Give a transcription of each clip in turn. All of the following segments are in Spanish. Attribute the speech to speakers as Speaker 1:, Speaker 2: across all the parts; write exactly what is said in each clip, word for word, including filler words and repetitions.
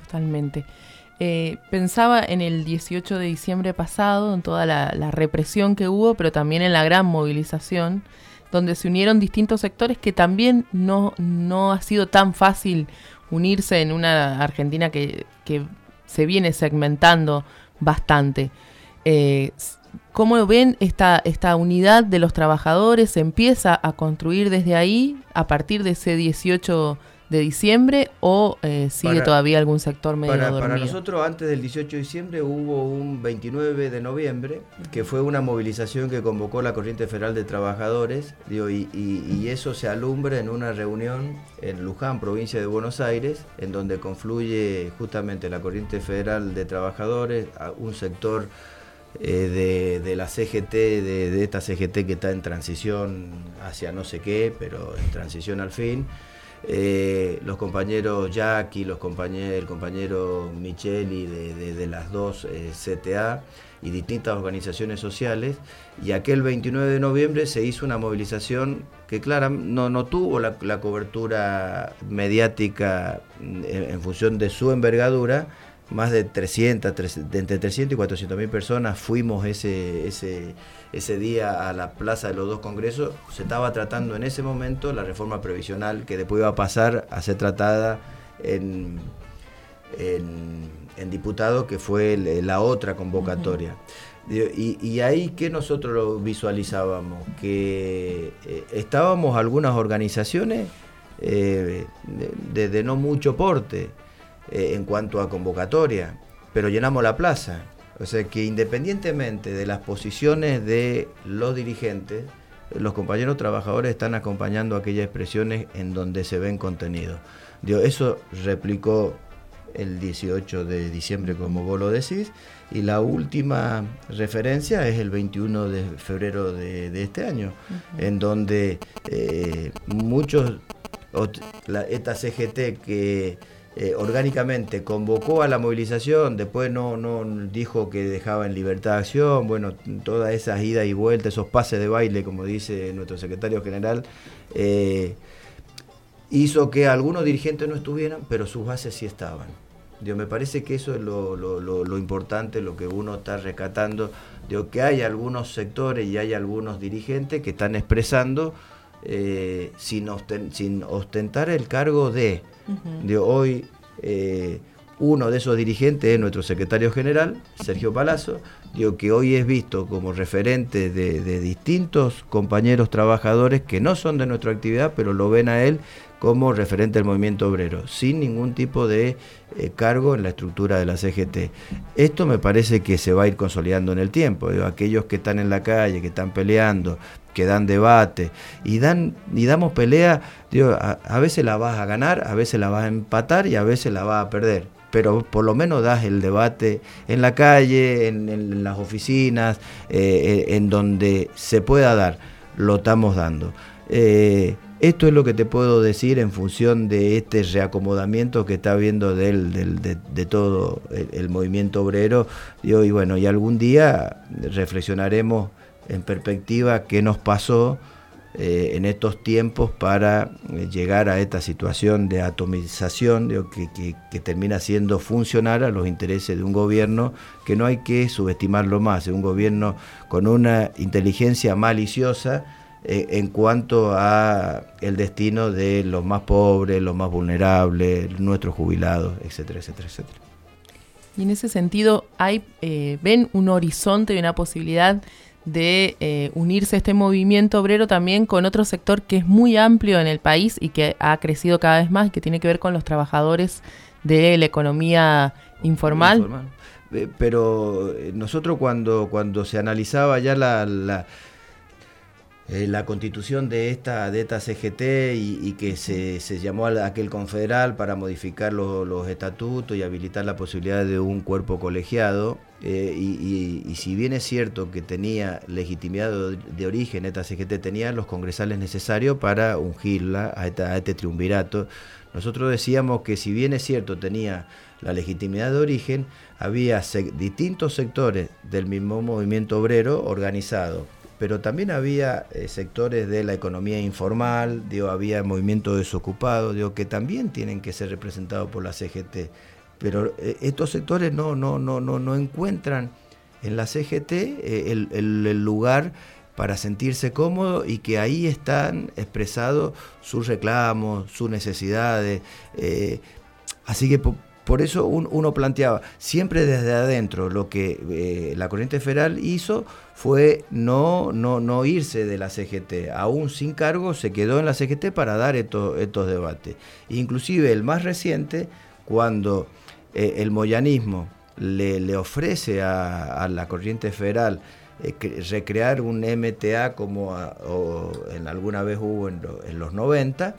Speaker 1: totalmente. Eh, pensaba en el dieciocho de diciembre pasado, en toda la, la represión que hubo, pero también en la gran movilización, donde se unieron distintos sectores que también no, no ha sido tan fácil unirse en una Argentina que, que se viene segmentando bastante. Eh, ¿Cómo ven esta, esta unidad de los trabajadores? ¿Se empieza a construir desde ahí, a partir de ese dieciocho de diciembre, o eh, sigue
Speaker 2: para,
Speaker 1: todavía algún sector medio
Speaker 2: para,
Speaker 1: dormido?
Speaker 2: Para nosotros, antes del dieciocho de diciembre, hubo un veintinueve de noviembre, que fue una movilización que convocó la Corriente Federal de Trabajadores, digo, y, y, y eso se alumbra en una reunión en Luján, provincia de Buenos Aires, en donde confluye justamente la Corriente Federal de Trabajadores, un sector eh, de, de la C G T, de, de esta C G T que está en transición hacia no sé qué, pero en transición al fin. Eh, los compañeros Jackie, los compañeros, el compañero Micheli de, de, de las dos eh, C T A y distintas organizaciones sociales, y aquel veintinueve de noviembre se hizo una movilización que claro, no, no tuvo la, la cobertura mediática en, en función de su envergadura. Más de trescientas, de entre trescientas y cuatrocientas mil personas fuimos ese, ese, ese día a la Plaza de los Dos Congresos. Se estaba tratando en ese momento la reforma previsional que después iba a pasar a ser tratada en, en, en diputado, que fue la otra convocatoria. Uh-huh. Y, y ahí que nosotros lo visualizábamos, que eh, estábamos algunas organizaciones eh, de, de no mucho porte, Eh, en cuanto a convocatoria, pero llenamos la plaza. O sea que independientemente de las posiciones de los dirigentes, los compañeros trabajadores están acompañando aquellas expresiones en donde se ven contenidos. Digo, eso replicó el dieciocho de diciembre, como vos lo decís, y la última referencia es el veintiuno de febrero de, de este año, uh-huh. en donde eh, muchos, la, esta C G T que Eh, orgánicamente convocó a la movilización, después no, no dijo que dejaba en libertad de acción, bueno, todas esas idas y vueltas, esos pases de baile, como dice nuestro secretario general, eh, hizo que algunos dirigentes no estuvieran, pero sus bases sí estaban. Digo, me parece que eso es lo, lo, lo, lo importante, lo que uno está rescatando, digo, que hay algunos sectores y hay algunos dirigentes que están expresando eh, sin, osten, sin ostentar el cargo de... Uh-huh. De hoy eh, uno de esos dirigentes es nuestro secretario general, Sergio Palazzo, digo, que hoy es visto como referente de, de distintos compañeros trabajadores que no son de nuestra actividad, pero lo ven a él como referente del movimiento obrero, sin ningún tipo de eh, cargo en la estructura de la C G T. Esto me parece que se va a ir consolidando en el tiempo. Digo, aquellos que están en la calle, que están peleando, que dan debate y dan y damos pelea, digo, a, a veces la vas a ganar, a veces la vas a empatar y a veces la vas a perder, pero por lo menos das el debate en la calle, en, en las oficinas, eh, en donde se pueda dar, lo estamos dando. Eh, esto es lo que te puedo decir en función de este reacomodamiento que está habiendo del, del, de, de todo el, el movimiento obrero. Digo, y bueno, y algún día reflexionaremos en perspectiva qué nos pasó eh, en estos tiempos para eh, llegar a esta situación de atomización, digo, que, que, que termina siendo funcional a los intereses de un gobierno que no hay que subestimarlo más, es un gobierno con una inteligencia maliciosa eh, en cuanto a el destino de los más pobres, los más vulnerables, nuestros jubilados, etcétera, etcétera, etcétera.
Speaker 1: Y en ese sentido, hay eh, ¿ven un horizonte y una posibilidad de eh, unirse a este movimiento obrero también con otro sector que es muy amplio en el país y que ha crecido cada vez más, y que tiene que ver con los trabajadores de la economía informal?
Speaker 2: informal. Eh, pero nosotros cuando, cuando se analizaba ya la, la, eh, la constitución de esta, de esta C G T y, y que se, se llamó a aquel confederal para modificar lo, los estatutos y habilitar la posibilidad de un cuerpo colegiado, Eh, y, y, y si bien es cierto que tenía legitimidad de, de origen, esta C G T tenía los congresales necesarios para ungirla a, esta, a este triunvirato, nosotros decíamos que si bien es cierto tenía la legitimidad de origen, había sec- distintos sectores del mismo movimiento obrero organizado, pero también había eh, sectores de la economía informal, digo, había movimientos desocupados, digo, que también tienen que ser representados por la C G T. pero eh, estos sectores no, no, no, no, no encuentran en la C G T eh, el, el, el lugar para sentirse cómodos y que ahí están expresados sus reclamos, sus necesidades. Eh, así que por, por eso un, uno planteaba, siempre desde adentro, lo que eh, la Corriente Federal hizo fue no, no, no irse de la C G T, aún sin cargo se quedó en la C G T para dar estos, estos debates. Inclusive el más reciente, cuando eh, el moyanismo le, le ofrece a, a la Corriente Federal eh, que, recrear un M T A como a, o en alguna vez hubo en, lo, en los noventa,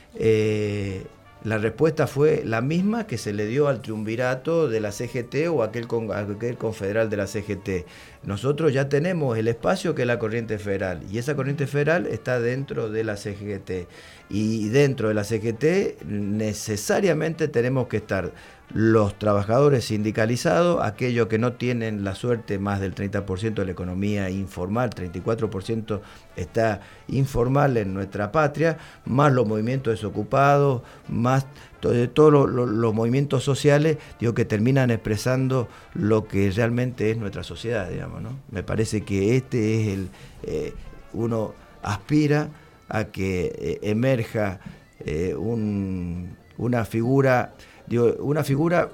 Speaker 2: eh, la respuesta fue la misma que se le dio al triunvirato de la C G T o aquel, con, aquel confederal de la C G T. Nosotros ya tenemos el espacio que es la Corriente Federal y esa Corriente Federal está dentro de la C G T. Y dentro de la C G T necesariamente tenemos que estar los trabajadores sindicalizados, aquellos que no tienen la suerte, más del treinta por ciento de la economía informal, treinta y cuatro por ciento está informal en nuestra patria, más los movimientos desocupados, más todos todo lo, lo, los movimientos sociales, digo, que terminan expresando lo que realmente es nuestra sociedad, digamos, ¿no? Me parece que este es el, eh, uno aspira a que eh, emerja eh, un, una figura, digo, una figura,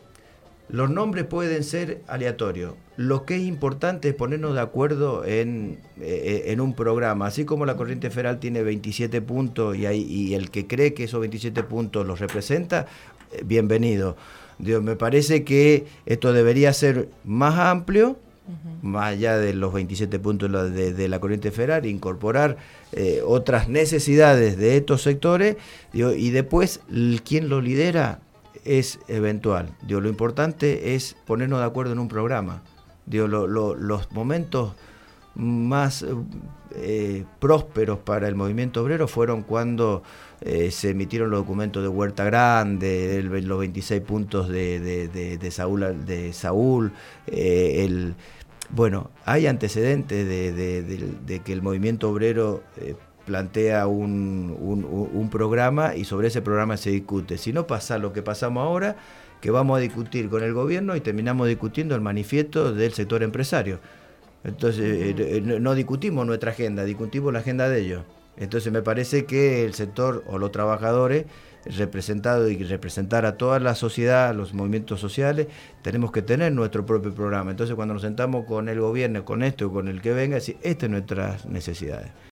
Speaker 2: los nombres pueden ser aleatorios, lo que es importante es ponernos de acuerdo en, eh, en un programa, así como la Corriente Federal tiene veintisiete puntos y, hay, y el que cree que esos veintisiete puntos los representa, eh, bienvenido. Digo, me parece que esto debería ser más amplio, Uh-huh. más allá de los veintisiete puntos de, de la Corriente Federal, incorporar eh, otras necesidades de estos sectores, digo, y después quien lo lidera es eventual. Digo, lo importante es ponernos de acuerdo en un programa. Digo, lo, lo, los momentos más eh, prósperos para el movimiento obrero fueron cuando eh, se emitieron los documentos de Huerta Grande, el, los veintiséis puntos de, de, de, de Saúl, de Saúl eh, el, bueno, hay antecedentes de, de, de, de que el movimiento obrero eh, plantea un, un, un programa y sobre ese programa se discute. Si no pasa lo que pasamos ahora, que vamos a discutir con el gobierno y terminamos discutiendo el manifiesto del sector empresario. Entonces, eh, no discutimos nuestra agenda, discutimos la agenda de ellos. Entonces, me parece que el sector o los trabajadores representados y representar a toda la sociedad, los movimientos sociales, tenemos que tener nuestro propio programa. Entonces, cuando nos sentamos con el gobierno, con esto o con el que venga, decir, estas son nuestras necesidades.